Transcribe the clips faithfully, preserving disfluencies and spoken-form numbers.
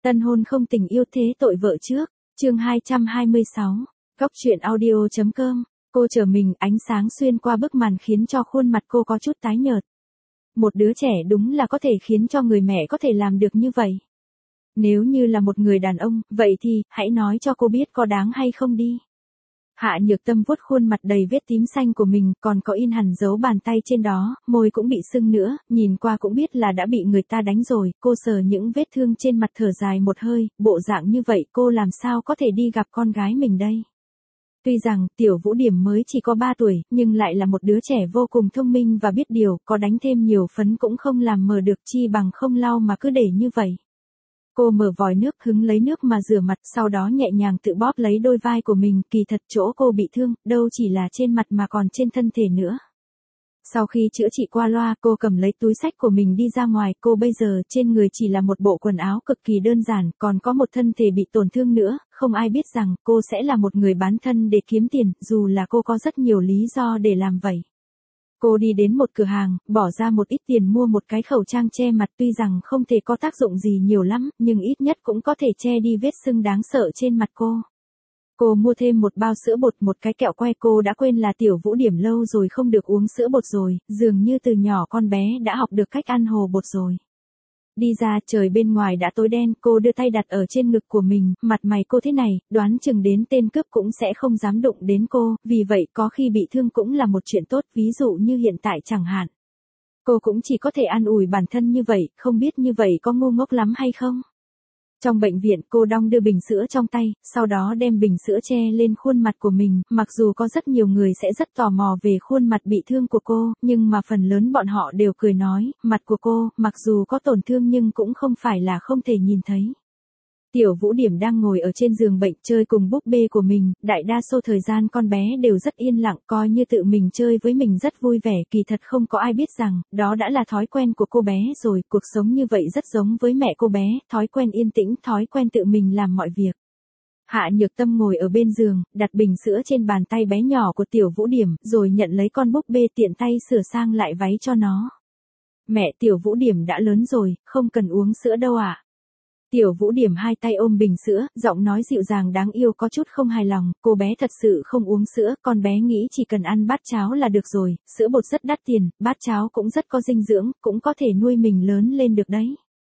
Tân hôn không tình yêu thế tội vợ trước, chương hai trăm hai mươi sáu, góc truyện audio.com, cô chờ mình, ánh sáng xuyên qua bức màn khiến cho khuôn mặt cô có chút tái nhợt. Một đứa trẻ đúng là có thể khiến cho người mẹ có thể làm được như vậy. Nếu như là một người đàn ông, vậy thì, hãy nói cho cô biết có đáng hay không đi. Hạ Nhược Tâm vuốt khuôn mặt đầy vết tím xanh của mình, còn có in hẳn dấu bàn tay trên đó, môi cũng bị sưng nữa, nhìn qua cũng biết là đã bị người ta đánh rồi, cô sờ những vết thương trên mặt thở dài một hơi, bộ dạng như vậy cô làm sao có thể đi gặp con gái mình đây. Tuy rằng, Tiểu Vũ Điểm mới chỉ có ba tuổi, nhưng lại là một đứa trẻ vô cùng thông minh và biết điều, có đánh thêm nhiều phấn cũng không làm mờ được chi bằng không lau mà cứ để như vậy. Cô mở vòi nước hứng lấy nước mà rửa mặt, sau đó nhẹ nhàng tự bóp lấy đôi vai của mình, kỳ thật chỗ cô bị thương, đâu chỉ là trên mặt mà còn trên thân thể nữa. Sau khi chữa trị qua loa, cô cầm lấy túi xách của mình đi ra ngoài, cô bây giờ trên người chỉ là một bộ quần áo cực kỳ đơn giản, còn có một thân thể bị tổn thương nữa, không ai biết rằng cô sẽ là một người bán thân để kiếm tiền, dù là cô có rất nhiều lý do để làm vậy. Cô đi đến một cửa hàng, bỏ ra một ít tiền mua một cái khẩu trang che mặt, tuy rằng không thể có tác dụng gì nhiều lắm, nhưng ít nhất cũng có thể che đi vết sưng đáng sợ trên mặt cô. Cô mua thêm một bao sữa bột, một cái kẹo que, cô đã quên là Tiểu Vũ Điểm lâu rồi không được uống sữa bột rồi, dường như từ nhỏ con bé đã học được cách ăn hồ bột rồi. Đi ra, trời bên ngoài đã tối đen, cô đưa tay đặt ở trên ngực của mình, mặt mày cô thế này, đoán chừng đến tên cướp cũng sẽ không dám đụng đến cô, vì vậy có khi bị thương cũng là một chuyện tốt, ví dụ như hiện tại chẳng hạn. Cô cũng chỉ có thể an ủi bản thân như vậy, không biết như vậy có ngu ngốc lắm hay không? Trong bệnh viện, cô đong đưa bình sữa trong tay, sau đó đem bình sữa che lên khuôn mặt của mình, mặc dù có rất nhiều người sẽ rất tò mò về khuôn mặt bị thương của cô, nhưng mà phần lớn bọn họ đều cười nói, mặt của cô, mặc dù có tổn thương nhưng cũng không phải là không thể nhìn thấy. Tiểu Vũ Điểm đang ngồi ở trên giường bệnh chơi cùng búp bê của mình, đại đa số thời gian con bé đều rất yên lặng, coi như tự mình chơi với mình rất vui vẻ, kỳ thật không có ai biết rằng, đó đã là thói quen của cô bé rồi, cuộc sống như vậy rất giống với mẹ cô bé, thói quen yên tĩnh, thói quen tự mình làm mọi việc. Hạ Nhược Tâm ngồi ở bên giường, đặt bình sữa trên bàn tay bé nhỏ của Tiểu Vũ Điểm, rồi nhận lấy con búp bê tiện tay sửa sang lại váy cho nó. Mẹ, Tiểu Vũ Điểm đã lớn rồi, không cần uống sữa đâu ạ. À? Tiểu Vũ Điểm hai tay ôm bình sữa, giọng nói dịu dàng đáng yêu, có chút không hài lòng, cô bé thật sự không uống sữa, con bé nghĩ chỉ cần ăn bát cháo là được rồi, sữa bột rất đắt tiền, bát cháo cũng rất có dinh dưỡng, cũng có thể nuôi mình lớn lên được đấy.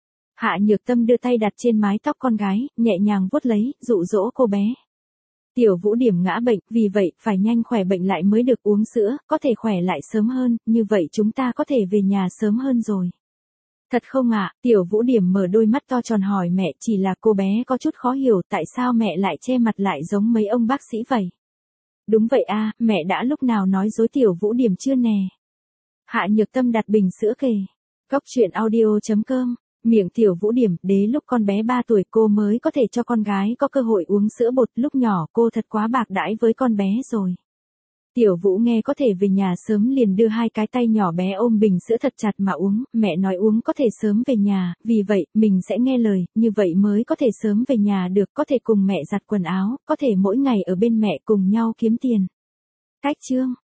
Hạ Nhược Tâm đưa tay đặt trên mái tóc con gái, nhẹ nhàng vuốt lấy, dụ dỗ cô bé. Tiểu Vũ Điểm ngã bệnh, vì vậy, phải nhanh khỏe bệnh lại mới được uống sữa, có thể khỏe lại sớm hơn, như vậy chúng ta có thể về nhà sớm hơn rồi. Thật không ạ? À? Tiểu Vũ Điểm mở đôi mắt to tròn hỏi mẹ, chỉ là cô bé có chút khó hiểu tại sao mẹ lại che mặt lại giống mấy ông bác sĩ vậy. Đúng vậy a, à, mẹ đã lúc nào nói dối Tiểu Vũ Điểm chưa nè. Hạ Nhược Tâm đặt bình sữa kề. Góc truyện audio.com, miệng Tiểu Vũ Điểm, đế lúc con bé ba tuổi cô mới có thể cho con gái có cơ hội uống sữa bột, lúc nhỏ cô thật quá bạc đãi với con bé rồi. Tiểu Vũ nghe có thể về nhà sớm liền đưa hai cái tay nhỏ bé ôm bình sữa thật chặt mà uống, mẹ nói uống có thể sớm về nhà, vì vậy, mình sẽ nghe lời, như vậy mới có thể sớm về nhà được, có thể cùng mẹ giặt quần áo, có thể mỗi ngày ở bên mẹ cùng nhau kiếm tiền. Cách chương